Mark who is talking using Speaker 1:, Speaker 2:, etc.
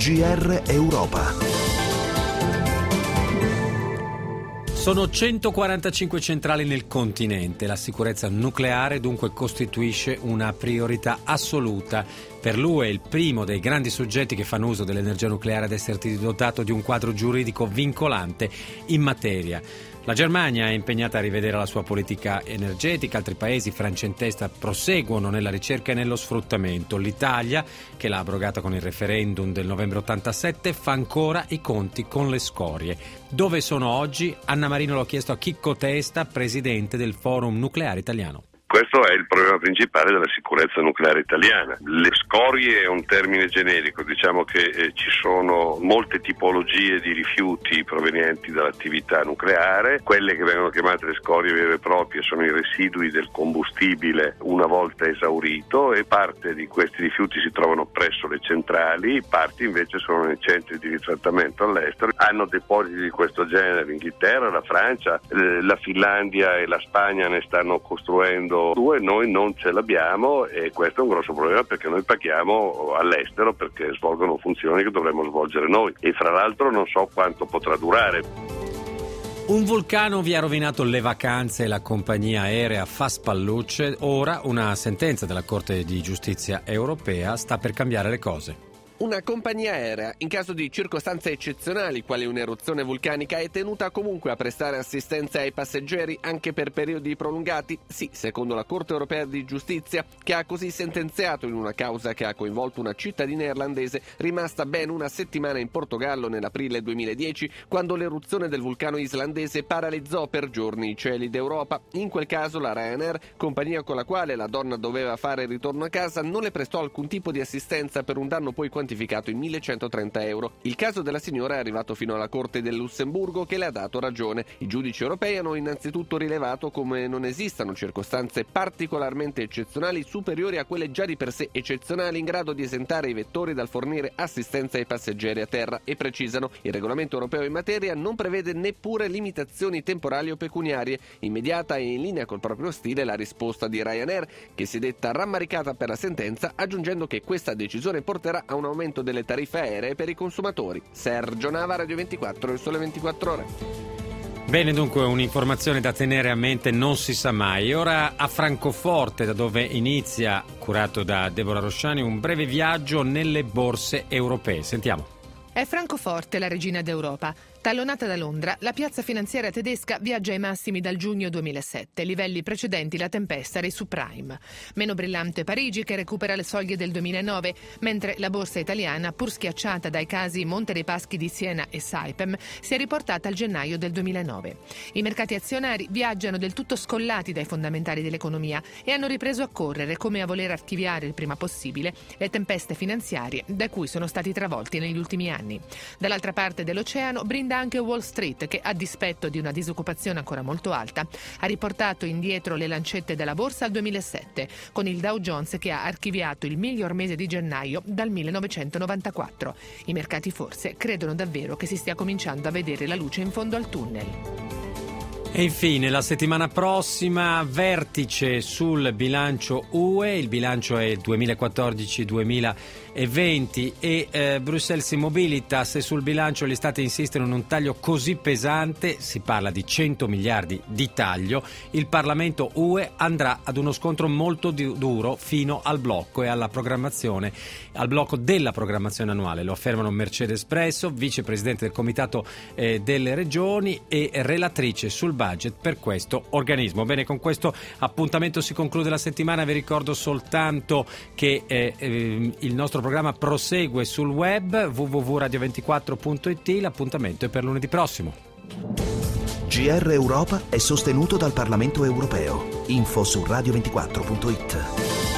Speaker 1: GR Europa.
Speaker 2: Sono 145 centrali nel continente. La sicurezza nucleare dunque costituisce una priorità assoluta. Per l'UE è il primo dei grandi soggetti che fanno uso dell'energia nucleare ad essere dotato di un quadro giuridico vincolante in materia. La Germania è impegnata a rivedere la sua politica energetica, altri paesi, Francia in testa, proseguono nella ricerca e nello sfruttamento. L'Italia, che l'ha abrogata con il referendum del novembre 87, fa ancora i conti con le scorie. Dove sono oggi? Anna Marino l'ho chiesto a Chicco Testa, presidente del Forum Nucleare Italiano.
Speaker 3: Questo è il problema principale della sicurezza nucleare italiana. Le scorie è un termine generico, diciamo che ci sono molte tipologie di rifiuti provenienti dall'attività nucleare. Quelle che vengono chiamate le scorie vere e proprie sono i residui del combustibile una volta esaurito, e parte di questi rifiuti si trovano presso le centrali, parti invece sono nei centri di ritrattamento all'estero. Hanno depositi di questo genere l'Inghilterra, la Francia, la Finlandia e la Spagna ne stanno costruendo due, noi non ce l'abbiamo, e questo è un grosso problema perché noi paghiamo all'estero perché svolgono funzioni che dovremmo svolgere noi, e fra l'altro non so quanto potrà durare.
Speaker 2: Un vulcano vi ha rovinato le vacanze e la compagnia aerea fa spallucce. Ora una sentenza della Corte di Giustizia europea sta per cambiare le cose.
Speaker 4: Una compagnia aerea, in caso di circostanze eccezionali quali un'eruzione vulcanica, è tenuta comunque a prestare assistenza ai passeggeri anche per periodi prolungati? Sì, secondo la Corte europea di giustizia, che ha così sentenziato in una causa che ha coinvolto una cittadina irlandese rimasta ben una settimana in Portogallo nell'aprile 2010, quando l'eruzione del vulcano islandese paralizzò per giorni i cieli d'Europa. In quel caso la Ryanair, compagnia con la quale la donna doveva fare il ritorno a casa, non le prestò alcun tipo di assistenza per un danno poi quantificato in 1.130 euro. Il caso della signora è arrivato fino alla Corte del Lussemburgo, che le ha dato ragione. I giudici europei hanno innanzitutto rilevato come non esistano circostanze particolarmente eccezionali superiori a quelle già di per sé eccezionali in grado di esentare i vettori dal fornire assistenza ai passeggeri a terra, e precisano: il regolamento europeo in materia non prevede neppure limitazioni temporali o pecuniarie. Immediata e in linea col proprio stile la risposta di Ryanair, che si è detta rammaricata per la sentenza, aggiungendo che questa decisione porterà a un aumento delle tariffe aeree per i consumatori. Sergio Nava, Radio 24, Il Sole 24 Ore.
Speaker 2: Bene, dunque un'informazione da tenere a mente, non si sa mai. Ora a Francoforte, da dove inizia, curato da Deborah Rosciani, un breve viaggio nelle borse europee. Sentiamo.
Speaker 5: È Francoforte la regina d'Europa. Tallonata da Londra, la piazza finanziaria tedesca viaggia ai massimi dal giugno 2007, livelli precedenti la tempesta dei subprime. Meno brillante Parigi, che recupera le soglie del 2009, mentre la borsa italiana, pur schiacciata dai casi Monte dei Paschi di Siena e Saipem, si è riportata al gennaio del 2009. I mercati azionari viaggiano del tutto scollati dai fondamentali dell'economia e hanno ripreso a correre, come a voler archiviare il prima possibile le tempeste finanziarie da cui sono stati travolti negli ultimi anni. Dall'altra parte dell'oceano brinda anche Wall Street, che a dispetto di una disoccupazione ancora molto alta ha riportato indietro le lancette della borsa al 2007, con il Dow Jones che ha archiviato il miglior mese di gennaio dal 1994. I mercati forse credono davvero che si stia cominciando a vedere la luce in fondo al tunnel.
Speaker 2: E infine la settimana prossima vertice sul bilancio UE, il bilancio è 2014-2020 e Bruxelles Mobilitas, e sul bilancio gli stati insistono in un taglio così pesante, si parla di 100 miliardi di taglio, il Parlamento UE andrà ad uno scontro molto duro fino al blocco e alla programmazione, al blocco della programmazione annuale, lo affermano Mercedes Presso, vicepresidente del Comitato delle Regioni e relatrice sul budget per questo organismo. Bene, con questo appuntamento si conclude la settimana. Vi ricordo soltanto che il nostro programma prosegue sul web www.radio24.it. L'appuntamento è per lunedì prossimo.
Speaker 1: GR Europa è sostenuto dal Parlamento europeo. Info su radio24.it.